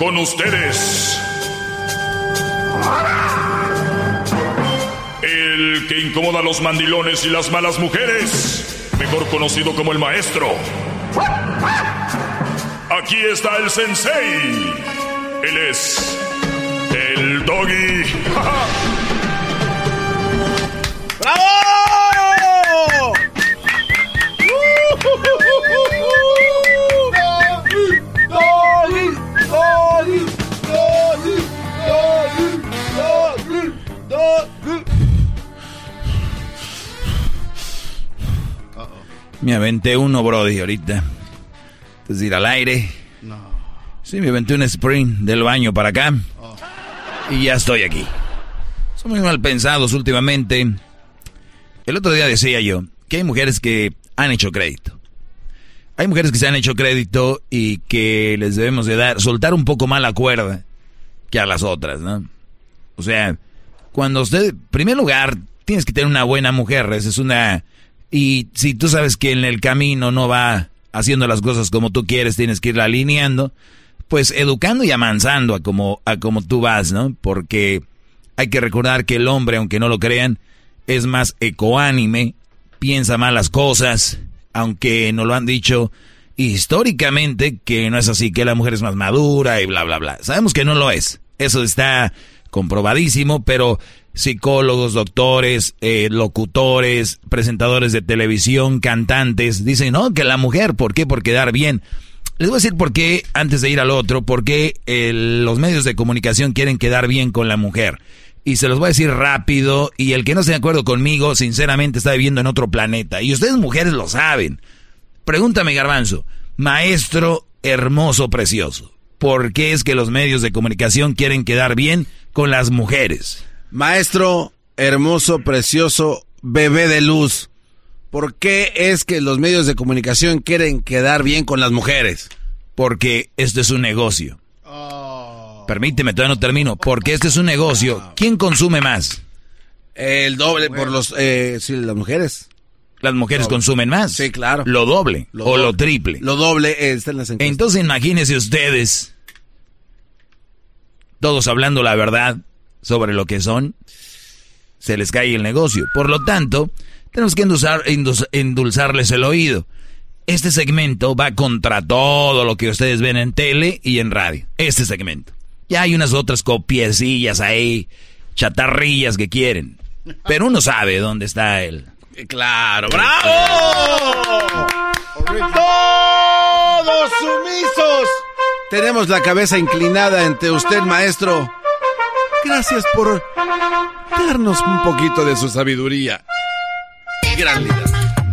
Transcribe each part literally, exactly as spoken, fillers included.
con ustedes, el que incomoda a los mandilones y las malas mujeres, mejor conocido como el maestro. Aquí está el sensei. Él es el Doggy. ¡Bravo! Doggy, Doggy, Doggy, Doggy, Doggy. Me aventé uno, brody, ahorita. Antes de ir al aire. No. Sí, me aventé un sprint del baño para acá. Oh. Y ya estoy aquí. Son muy mal pensados últimamente. El otro día decía yo que hay mujeres que han hecho crédito. Hay mujeres que se han hecho crédito y que les debemos de dar, soltar un poco más la cuerda que a las otras, ¿no? O sea, cuando usted, en primer lugar, tienes que tener una buena mujer. Esa es una... Y si tú sabes que en el camino no va haciendo las cosas como tú quieres, tienes que irla alineando, pues educando y amansando a como, a como tú vas, ¿no? Porque hay que recordar que el hombre, aunque no lo crean, es más ecoánime, piensa más las cosas, aunque nos lo han dicho históricamente que no es así, que la mujer es más madura y bla, bla, bla. Sabemos que no lo es, eso está comprobadísimo, pero psicólogos, doctores, eh, locutores, presentadores de televisión, cantantes, dicen, no, que la mujer, ¿por qué? Por quedar bien. Les voy a decir por qué, antes de ir al otro, por qué eh, los medios de comunicación quieren quedar bien con la mujer. Y se los voy a decir rápido, y el que no esté de acuerdo conmigo, sinceramente está viviendo en otro planeta. Y ustedes mujeres lo saben. Pregúntame, Garbanzo, maestro hermoso, precioso, ¿por qué es que los medios de comunicación quieren quedar bien con las mujeres? Maestro hermoso, precioso, bebé de luz, ¿por qué es que los medios de comunicación quieren quedar bien con las mujeres? Porque esto es un negocio. Oh. Permíteme, todavía no termino. Porque este es un negocio. ¿Quién consume más? El doble por los... Eh, sí, las mujeres. Las mujeres doble. Consumen más. Sí, claro. Lo doble lo o doble. lo triple. Lo doble eh, está en las encuestas. Entonces imagínense ustedes, todos hablando la verdad sobre lo que son, se les cae el negocio. Por lo tanto, tenemos que endulzar, endulz, endulzarles el oído. Este segmento va contra todo lo que ustedes ven en tele y en radio. Este segmento. Ya hay unas otras copiecillas ahí, chatarrillas que quieren. Pero uno sabe dónde está él. ¡Claro! ¡Bravo! ¡Todos sumisos! Tenemos la cabeza inclinada ante usted, maestro. Gracias por darnos un poquito de su sabiduría. Gran líder.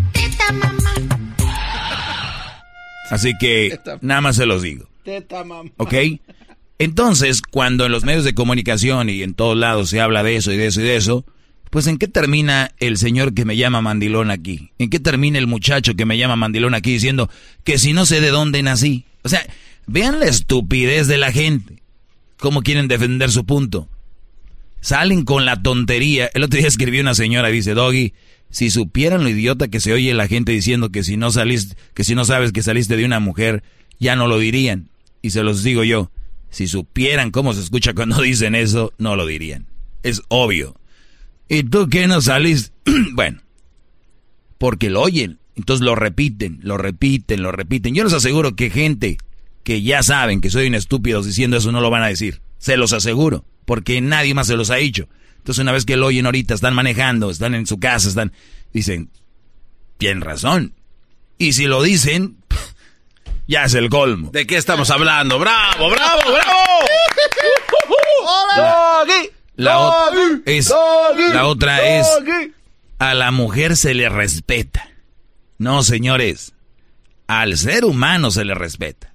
Así que nada más se los digo. ¿Ok? Entonces, cuando en los medios de comunicación y en todos lados se habla de eso y de eso y de eso, pues ¿en qué termina el señor que me llama mandilón aquí? ¿En qué termina el muchacho que me llama mandilón aquí diciendo que si no sé de dónde nací? O sea, vean la estupidez de la gente. ¿Cómo quieren defender su punto? Salen con la tontería. El otro día escribió una señora, dice, Doggy, si supieran lo idiota que se oye la gente diciendo que si no saliste, que si no sabes que saliste de una mujer, ya no lo dirían. Y se los digo yo, si supieran cómo se escucha cuando dicen eso, no lo dirían. Es obvio. ¿Y tú qué no saliste? Bueno, porque lo oyen. Entonces lo repiten, lo repiten, lo repiten. Yo les aseguro que gente que ya saben que soy un estúpido diciendo eso no lo van a decir. Se los aseguro, porque nadie más se los ha dicho. Entonces una vez que lo oyen ahorita, están manejando, están en su casa, están, dicen, tienen razón. Y si lo dicen, ya es el colmo. ¿De qué estamos hablando? ¡Bravo, bravo, bravo! La, la, o- es, la otra es, a la mujer se le respeta. No, señores, al ser humano se le respeta.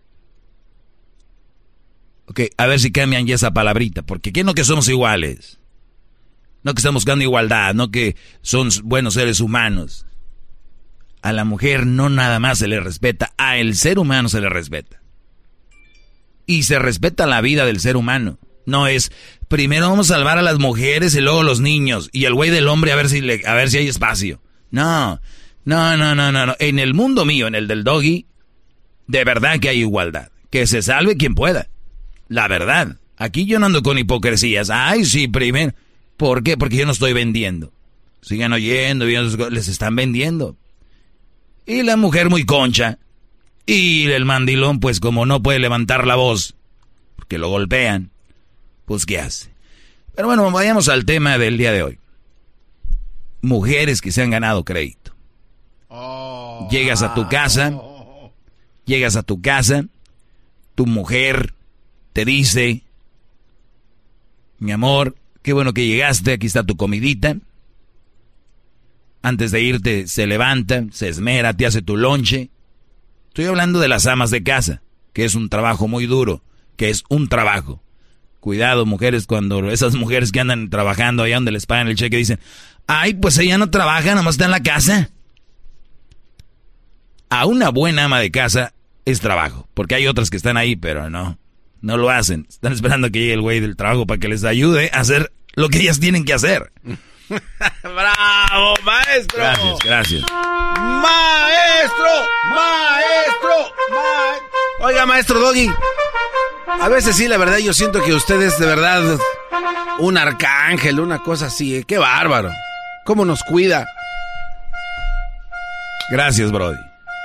Ok, a ver si cambian ya esa palabrita, porque ¿qué no que somos iguales? No que estamos buscando igualdad, no que son buenos seres humanos. A la mujer no nada más se le respeta, a el ser humano se le respeta. Y se respeta la vida del ser humano. No es, primero vamos a salvar a las mujeres y luego los niños. Y el güey del hombre a ver si le, a ver si hay espacio. No, no, no, no, no, no. En el mundo mío, en el del Doggy, de verdad que hay igualdad. Que se salve quien pueda. La verdad. Aquí yo no ando con hipocresías. Ay, sí, primero. ¿Por qué? Porque yo no estoy vendiendo. Sigan oyendo, les están vendiendo. Y la mujer muy concha. Y el mandilón, pues como no puede levantar la voz, porque lo golpean, pues ¿qué hace? Pero bueno, vayamos al tema del día de hoy. Mujeres que se han ganado crédito. Oh, llegas a tu casa, oh. llegas a tu casa, tu mujer te dice, mi amor, qué bueno que llegaste, aquí está tu comidita. Antes de irte se levanta, se esmera, te hace tu lonche. Estoy hablando de las amas de casa, que es un trabajo muy duro, que es un trabajo. Cuidado, mujeres, cuando esas mujeres que andan trabajando allá donde les pagan el cheque dicen, ay, pues ella no trabaja, nomás está en la casa. A una buena ama de casa es trabajo, porque hay otras que están ahí, pero no, no lo hacen. Están esperando que llegue el güey del trabajo para que les ayude a hacer lo que ellas tienen que hacer. ¡Bravo, maestro! Gracias, gracias. ¡Maestro! ¡Maestro! Ma... Oiga, maestro Doggy, a veces sí, la verdad, yo siento que usted es de verdad un arcángel, una cosa así. ¿eh? ¡Qué bárbaro! ¿Cómo nos cuida? Gracias, Brody.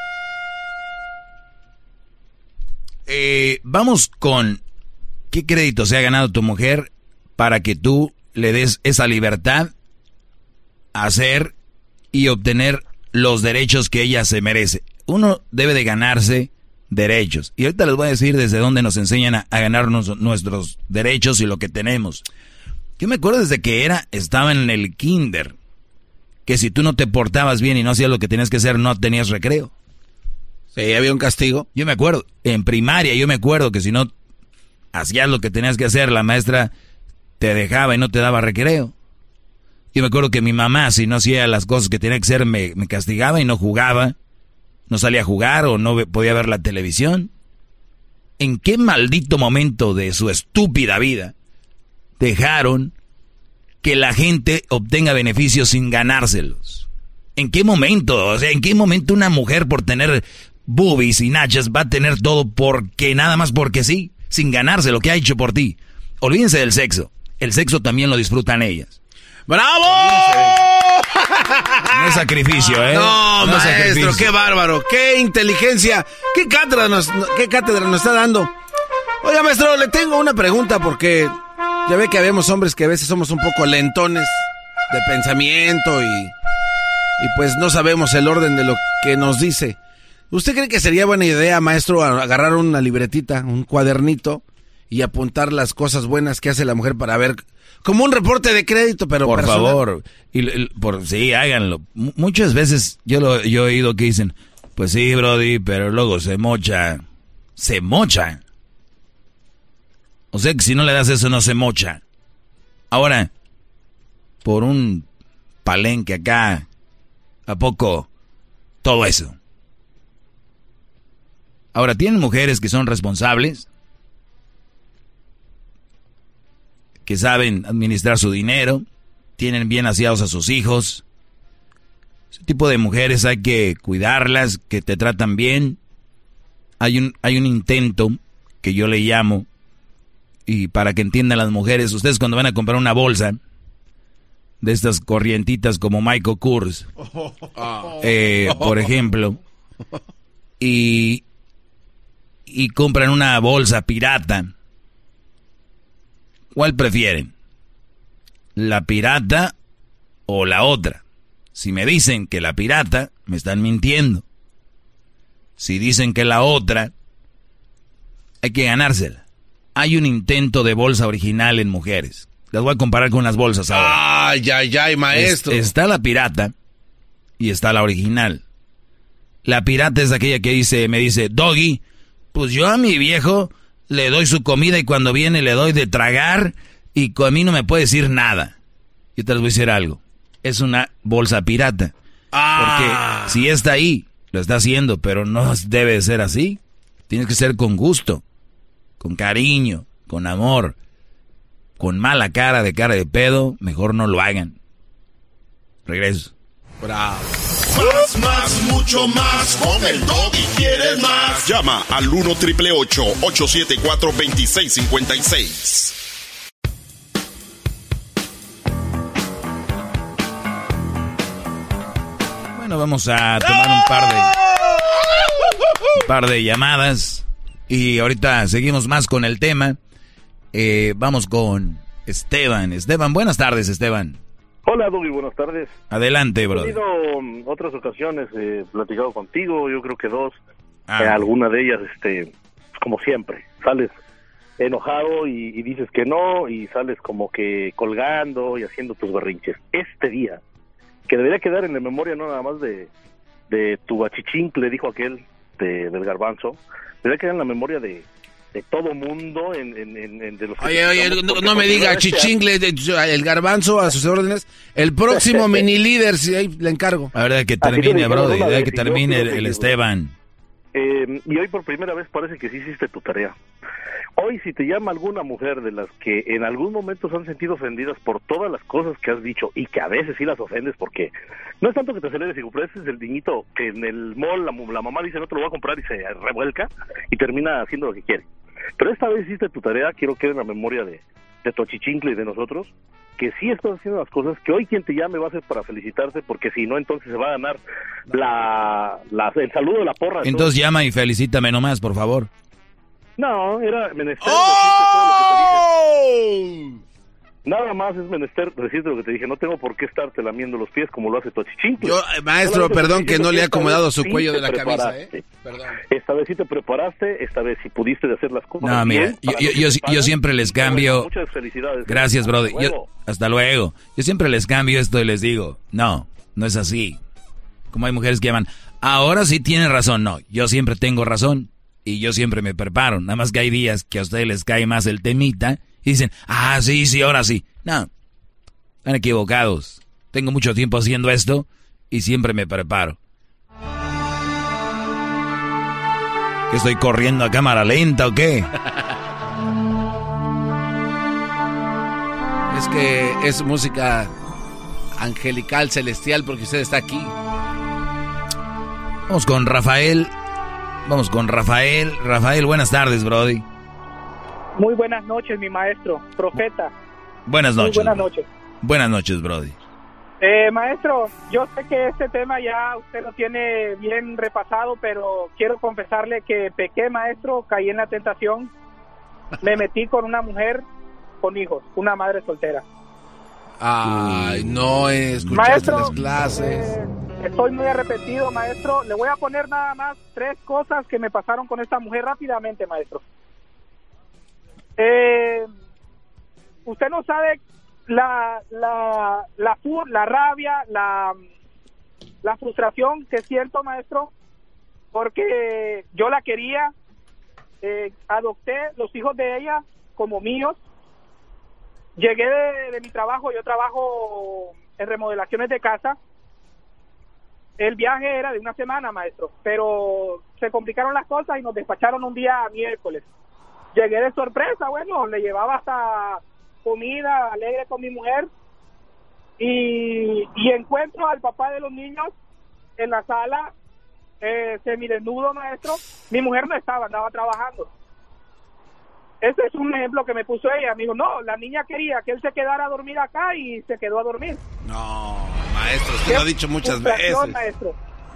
Eh, vamos con qué crédito se ha ganado tu mujer para que tú le des esa libertad a hacer y obtener los derechos que ella se merece. Uno debe de ganarse derechos. Y ahorita les voy a decir desde dónde nos enseñan a, a ganarnos nuestros derechos y lo que tenemos. Yo me acuerdo desde que era, estaba en el kinder, que si tú no te portabas bien y no hacías lo que tenías que hacer, no tenías recreo. Sí, había un castigo. Yo me acuerdo, en primaria yo me acuerdo que si no hacías lo que tenías que hacer, la maestra te dejaba y no te daba recreo. Yo me acuerdo que mi mamá, si no hacía las cosas que tenía que hacer, me, me castigaba y no jugaba. No salía a jugar o no podía ver la televisión. ¿En qué maldito momento de su estúpida vida dejaron que la gente obtenga beneficios sin ganárselos? ¿En qué momento? O sea, ¿en qué momento una mujer por tener boobies y nachas va a tener todo porque nada más porque sí? Sin ganarse lo que ha hecho por ti. Olvídense del sexo. El sexo también lo disfrutan ellas. ¡Bravo! No es sacrificio, ¿eh? No, no maestro, sacrificio. qué bárbaro, qué inteligencia, qué cátedra nos, qué cátedra nos está dando. Oiga, maestro, le tengo una pregunta porque ya ve que habemos hombres que a veces somos un poco lentones de pensamiento y, y pues no sabemos el orden de lo que nos dice. ¿Usted cree que sería buena idea, maestro, agarrar una libretita, un cuadernito y apuntar las cosas buenas que hace la mujer para ver... Como un reporte de crédito, pero por personal. favor, y, y, por sí, háganlo. M- muchas veces yo lo yo he oído que dicen, pues sí, Brody, pero luego se mocha. Se mocha. O sea que si no le das eso no se mocha. Ahora, por un palenque acá, ¿a poco todo eso? Ahora, ¿tienen mujeres que son responsables? Que saben administrar su dinero, tienen bien aseados a sus hijos. Ese tipo de mujeres hay que cuidarlas, que te tratan bien. Hay un, hay un intento que yo le llamo, y para que entiendan las mujeres, ustedes cuando van a comprar una bolsa de estas corrientitas como Michael Kors, eh, por ejemplo, y, y compran una bolsa pirata, ¿cuál prefieren? ¿La pirata o la otra? Si me dicen que la pirata, me están mintiendo. Si dicen que la otra, hay que ganársela. Hay un intento de bolsa original en mujeres. Las voy a comparar con las bolsas ahora. Ay, ay, ay, maestro. Es, está la pirata y está la original. La pirata es aquella que dice, me dice, Doggy, pues yo a mi viejo le doy su comida y cuando viene le doy de tragar y a mí no me puede decir nada. Yo te les voy a decir algo. Es una bolsa pirata. Ah. Porque si está ahí, lo está haciendo, pero no debe de ser así. Tienes que ser con gusto, con cariño, con amor. Con mala cara de cara de pedo, mejor no lo hagan. Regreso. Bravo. Más, más, mucho más. Con el Doggy quieres más. Llama al uno triple ocho ocho siete cuatro dos seis cinco seis. Bueno, vamos a tomar un par de, un par de llamadas y ahorita seguimos más con el tema. Eh, vamos con Esteban. Esteban, buenas tardes, Esteban. Hola, Doggy, buenas tardes. Adelante, bro. He tenido um, otras ocasiones, he platicado contigo, yo creo que dos. Ah. Eh, alguna de ellas, este, como siempre, sales enojado y, y dices que no, y sales como que colgando y haciendo tus berrinches. Este día, que debería quedar en la memoria no nada más de, de tu achichincle, dijo aquel, de, del garbanzo, debería quedar en la memoria de, de todo mundo, en, en, en, en de los... Oye, oye, no, no me diga achichincle, el garbanzo a sus órdenes, el próximo mini líder, si ahí le encargo. La verdad que termine, bro, de que termine el, el Esteban. Eh, y hoy por primera vez parece que sí hiciste tu tarea. Hoy si te llama alguna mujer de las que en algún momento se han sentido ofendidas por todas las cosas que has dicho y que a veces sí las ofendes porque no es tanto que te aceleres, y pero ese es el niñito que en el mall la, la mamá dice no te lo voy a comprar y se revuelca y termina haciendo lo que quiere. Pero esta vez hiciste tu tarea, quiero que en la memoria de, de tu achichincle y de nosotros, que sí estás haciendo las cosas, que hoy quien te llame va a ser para felicitarte, porque si no, entonces se va a ganar la, la el saludo de la porra. Entonces todo. Llama y felicítame nomás, por favor. No, era menester ¡Oh! decirte todo lo que te dije. Nada más es menester decirte lo que te dije. No tengo por qué estarte lamiendo los pies como lo hace tu achichincle. Yo, maestro, perdón que no le he acomodado su cuello de la camisa, ¿eh? Perdón. Esta vez sí te preparaste, esta vez sí pudiste de hacer las cosas. No, mira, yo, yo, yo, yo siempre les cambio. Muchas felicidades. Gracias, brother. Yo, hasta luego. Yo siempre les cambio esto y les digo, no, no es así. Como hay mujeres que llaman, ahora sí tienen razón. No, yo siempre tengo razón y yo siempre me preparo. Nada más que hay días que a ustedes les cae más el temita y dicen, ah, sí, sí, ahora sí. No, están equivocados. Tengo mucho tiempo haciendo esto y siempre me preparo. ¿Que estoy corriendo a cámara lenta o qué? Es que es música angelical, celestial, porque usted está aquí. Vamos con Rafael. Vamos con Rafael. Rafael, buenas tardes, brody. Muy buenas noches, mi maestro, profeta. Buenas noches. Muy buenas noches. Buenas noches, brody. Eh, maestro, yo sé que este tema ya usted lo tiene bien repasado, pero quiero confesarle que pequé, maestro, caí en la tentación, me metí con una mujer con hijos, una madre soltera. Ay, no escuchaste maestro, las clases. Eh, estoy muy arrepentido, maestro. Le voy a poner nada más tres cosas que me pasaron con esta mujer rápidamente, maestro. Eh, usted no sabe la la la, la rabia, la la frustración que siento, maestro, porque yo la quería, eh, adopté los hijos de ella como míos. Llegué de, de mi trabajo, yo trabajo en remodelaciones de casa. El viaje era de una semana, maestro, pero se complicaron las cosas y nos despacharon un día miércoles. Llegué de sorpresa, bueno, le llevaba hasta comida, alegre con mi mujer, y, y encuentro al papá de los niños en la sala, eh, semidesnudo, maestro. Mi mujer no estaba, andaba trabajando. Ese es un ejemplo que me puso ella. Me dijo, no, la niña quería que él se quedara a dormir acá y se quedó a dormir. No, maestro, usted lo ha dicho muchas veces. Maestro.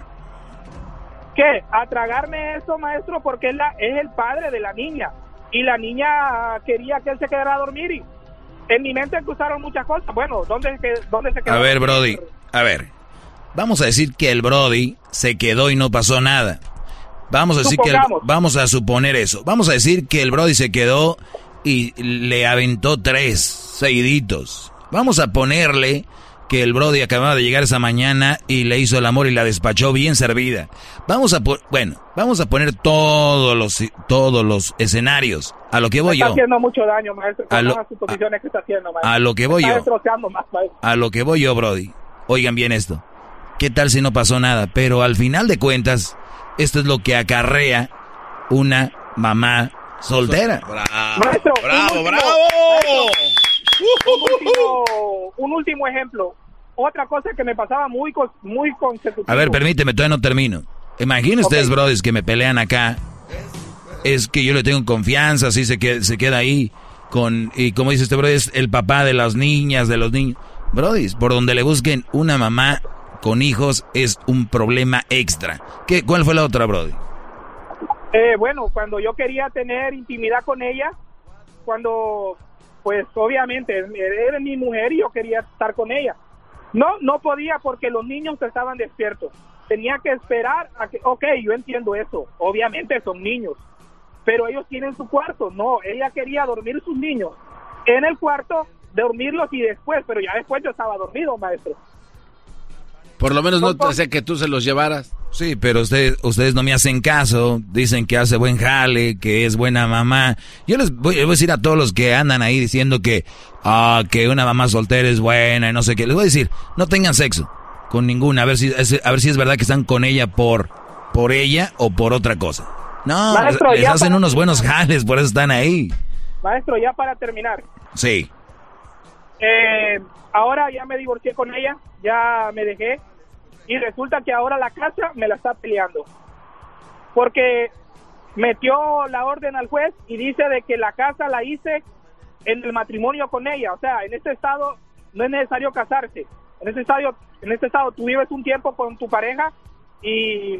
¿Qué? A tragarme eso, maestro, porque es, la, es el padre de la niña. Y la niña quería que él se quedara a dormir y en mi mente cruzaron muchas cosas. Bueno, ¿dónde, dónde se quedó? A ver, Brody, a ver. Vamos a decir que el Brody se quedó y no pasó nada. Vamos a decir que el, vamos a suponer eso. Vamos a decir que el Brody se quedó y le aventó tres seguiditos. Vamos a ponerle que el Brody acababa de llegar esa mañana y le hizo el amor y la despachó bien servida. Vamos a po- bueno, vamos a poner todos los todos los escenarios. A lo que voy yo. Está haciendo mucho daño, maestro. A lo, las suposiciones a, que está haciendo, maestro. A lo que voy está yo. Más, maestro. A lo que voy yo, Brody. Oigan bien esto. ¿Qué tal si no pasó nada? Pero al final de cuentas, esto es lo que acarrea una mamá soltera. Bravo, maestro, bravo, último, bravo. Maestro, un, último, un último ejemplo. otra cosa que me pasaba muy, muy consecutivo. A ver, permíteme, todavía no termino. Imaginen ustedes, okay, brodis, que me pelean acá. Es que yo le tengo confianza, así se queda, se queda ahí. Con, y como dice este brody, es el papá de las niñas, de los niños. Brodis, por donde le busquen una mamá con hijos es un problema extra. ¿Qué, ¿Cuál fue la otra, brody? Eh, bueno, cuando yo quería tener intimidad con ella, cuando, pues obviamente, era mi mujer y yo quería estar con ella. No, no podía porque los niños estaban despiertos. Tenía que esperar a que, ok, yo entiendo eso, obviamente son niños, pero ellos tienen su cuarto. No, ella quería dormir sus niños en el cuarto, dormirlos y después, pero ya después yo estaba dormido, maestro. Por lo menos no te hace que tú se los llevaras. Sí, pero ustedes, ustedes no me hacen caso, dicen que hace buen jale, que es buena mamá. Yo les voy, les voy a decir a todos los que andan ahí diciendo que, ah, que una mamá soltera es buena y no sé qué, les voy a decir, no tengan sexo con ninguna, a ver si, a ver si es verdad que están con ella por, por ella o por otra cosa. No, maestro, les, les hacen unos terminar. buenos jales, por eso están ahí. Maestro, ya para terminar. Sí. Eh, ahora ya me divorcié con ella, ya me dejé. Y resulta que ahora la casa me la está peleando. Porque metió la orden al juez y dice de que la casa la hice en el matrimonio con ella. O sea, en este estado no es necesario casarse. En este estado, en este estado tú vives un tiempo con tu pareja y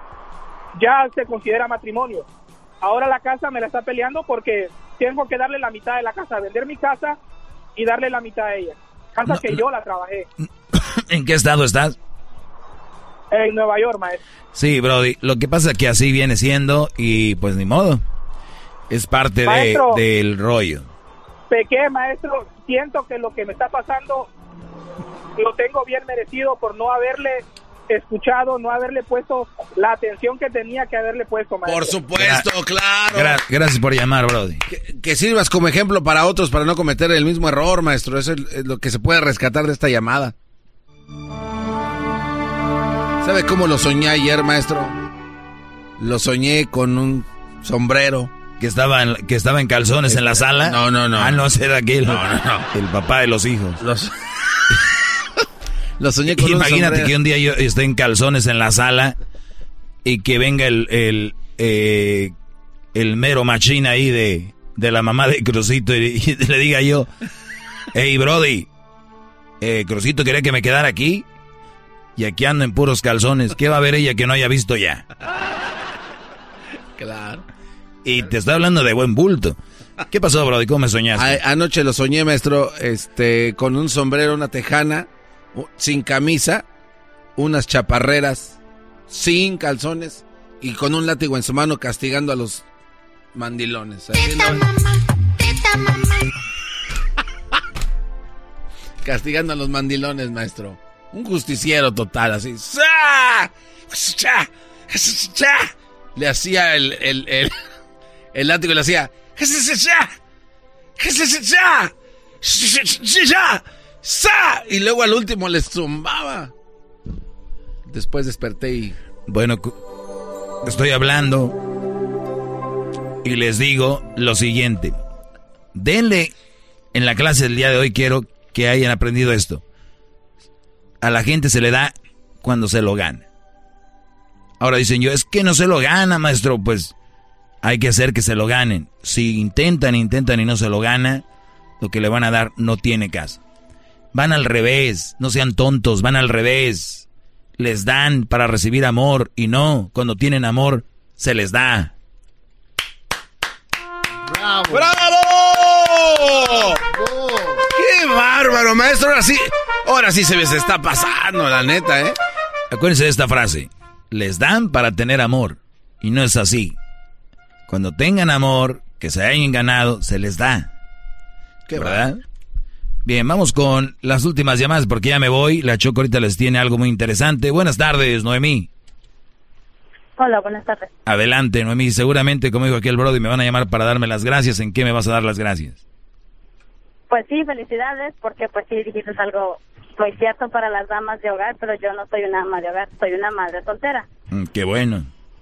ya se considera matrimonio. Ahora la casa me la está peleando porque tengo que darle la mitad de la casa, vender mi casa y darle la mitad a ella. Casa no, que no. yo la trabajé. ¿En qué estado estás? En Nueva York, maestro. Sí, brody, lo que pasa es que así viene siendo y pues ni modo. Es parte maestro, de, del rollo. Pequé, maestro, siento que lo que me está pasando lo tengo bien merecido por no haberle escuchado, no haberle puesto la atención que tenía que haberle puesto, maestro. Por supuesto, Gra- claro. Gra- gracias por llamar, brody. Que, que sirvas como ejemplo para otros para no cometer el mismo error, maestro. Eso es, es lo que se puede rescatar de esta llamada. ¿Sabe cómo lo soñé ayer, maestro? Lo soñé con un sombrero. ¿Que estaba en, que estaba en calzones este, en la sala? No, no, no. Ah, no, era aquel. No, no, no. El papá de los hijos. Los... lo soñé con Imagínate un sombrero. Que un día yo esté en calzones en la sala y que venga el el, eh, el mero machín ahí de, de la mamá de Crucito y, y le diga yo, hey, brody, eh, Crucito quería que me quedara aquí. Y aquí ando en puros calzones. ¿Qué va a ver ella que no haya visto ya? Claro. Y te estoy hablando de buen bulto. ¿Qué pasó, brody? ¿Cómo me soñaste? A- anoche lo soñé, maestro, este, con un sombrero, una tejana, sin camisa, unas chaparreras, sin calzones y con un látigo en su mano castigando a los mandilones. Teta, no... mamá, teta, mamá. Castigando a los mandilones, maestro. Un justiciero total, así. Le hacía el, el, el, el látigo, le hacía. Y luego al último les zumbaba. Después desperté y... Bueno, estoy hablando y les digo lo siguiente. Denle, en la clase del día de hoy quiero que hayan aprendido esto. A la gente se le da cuando se lo gana. Ahora dicen yo, es que no se lo gana, maestro. Pues hay que hacer que se lo ganen. Si intentan, intentan y no se lo gana, lo que le van a dar no tiene caso. Van al revés, no sean tontos, van al revés. Les dan para recibir amor y no, cuando tienen amor, se les da. ¡Bravo! ¡Bravo! ¡Bravo! ¡Qué bárbaro, maestro! Ahora sí, ahora sí se me se está pasando, la neta, ¿eh? Acuérdense de esta frase. Les dan para tener amor. Y no es así. Cuando tengan amor, que se hayan ganado, se les da. ¿Qué ¿verdad? Va? Bien, vamos con las últimas llamadas porque ya me voy. La Choco ahorita les tiene algo muy interesante. Buenas tardes, Noemí. Hola, buenas tardes. Adelante, Noemí. Seguramente, como dijo aquí el brody, me van a llamar para darme las gracias. ¿En qué me vas a dar las gracias? Pues sí, felicidades, porque pues sí dijiste algo muy cierto para las damas de hogar, pero yo no soy una ama de hogar, soy una madre soltera. Mm, qué bueno.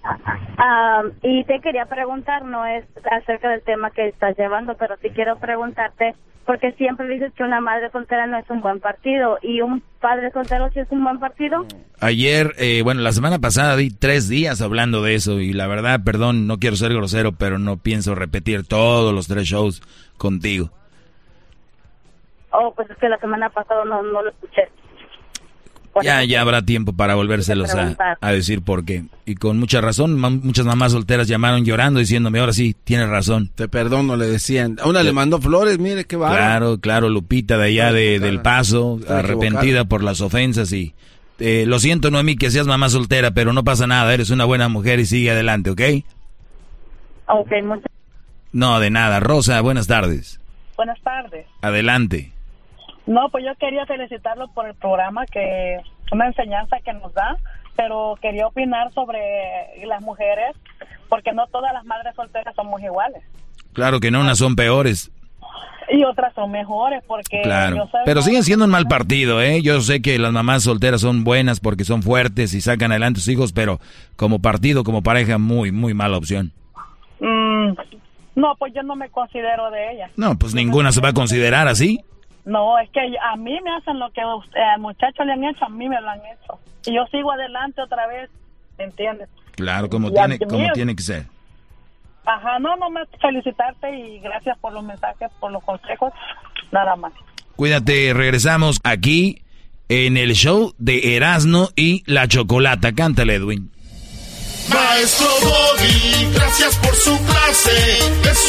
Um, y te quería preguntar, no es acerca del tema que estás llevando, pero sí quiero preguntarte, porque siempre dices que una madre soltera no es un buen partido, y un padre soltero sí es un buen partido. Ayer, eh, bueno, la semana pasada di tres días hablando de eso, y la verdad, perdón, no quiero ser grosero, pero no pienso repetir todos los tres shows contigo. Oh, pues es que la semana pasada no, no lo escuché. Por Ya, eso, ya habrá tiempo para volvérselos a, a decir por qué. Y con mucha razón, ma- muchas mamás solteras llamaron llorando diciéndome, ahora sí, tienes razón. Te perdono, le decían. A una le mandó flores, mire qué bárbaro. Claro, claro, Lupita de allá de, del Paso, Está arrepentida equivocada. por las ofensas y... Eh, lo siento, Noemí, que seas mamá soltera, pero no pasa nada, eres una buena mujer y sigue adelante, ¿ok? Ok, muchas No, de nada. Rosa, buenas tardes. Buenas tardes. Adelante. No, pues yo quería felicitarlo por el programa, que una enseñanza que nos da, pero quería opinar sobre las mujeres, porque no todas las madres solteras somos iguales. Claro que no, unas son peores. Y otras son mejores, porque... Claro, yo sé- pero siguen siendo un mal partido, ¿eh? Yo sé que las mamás solteras son buenas porque son fuertes y sacan adelante a sus hijos, pero como partido, como pareja, muy, muy mala opción. Mm, no, pues yo no me considero de ellas. No, pues ninguna se va a considerar así. No, es que a mí me hacen lo que usted, al muchacho le han hecho, a mí me lo han hecho. Y yo sigo adelante otra vez, ¿me entiendes? Claro, como Y tiene, ante como mí- tiene que ser. Ajá, no, no me felicitarte y gracias por los mensajes, por los consejos, nada más. Cuídate, regresamos aquí en el show de Erasmo y la Chocolata. Cántale, Edwin. Maestro Doggy, gracias por su clase.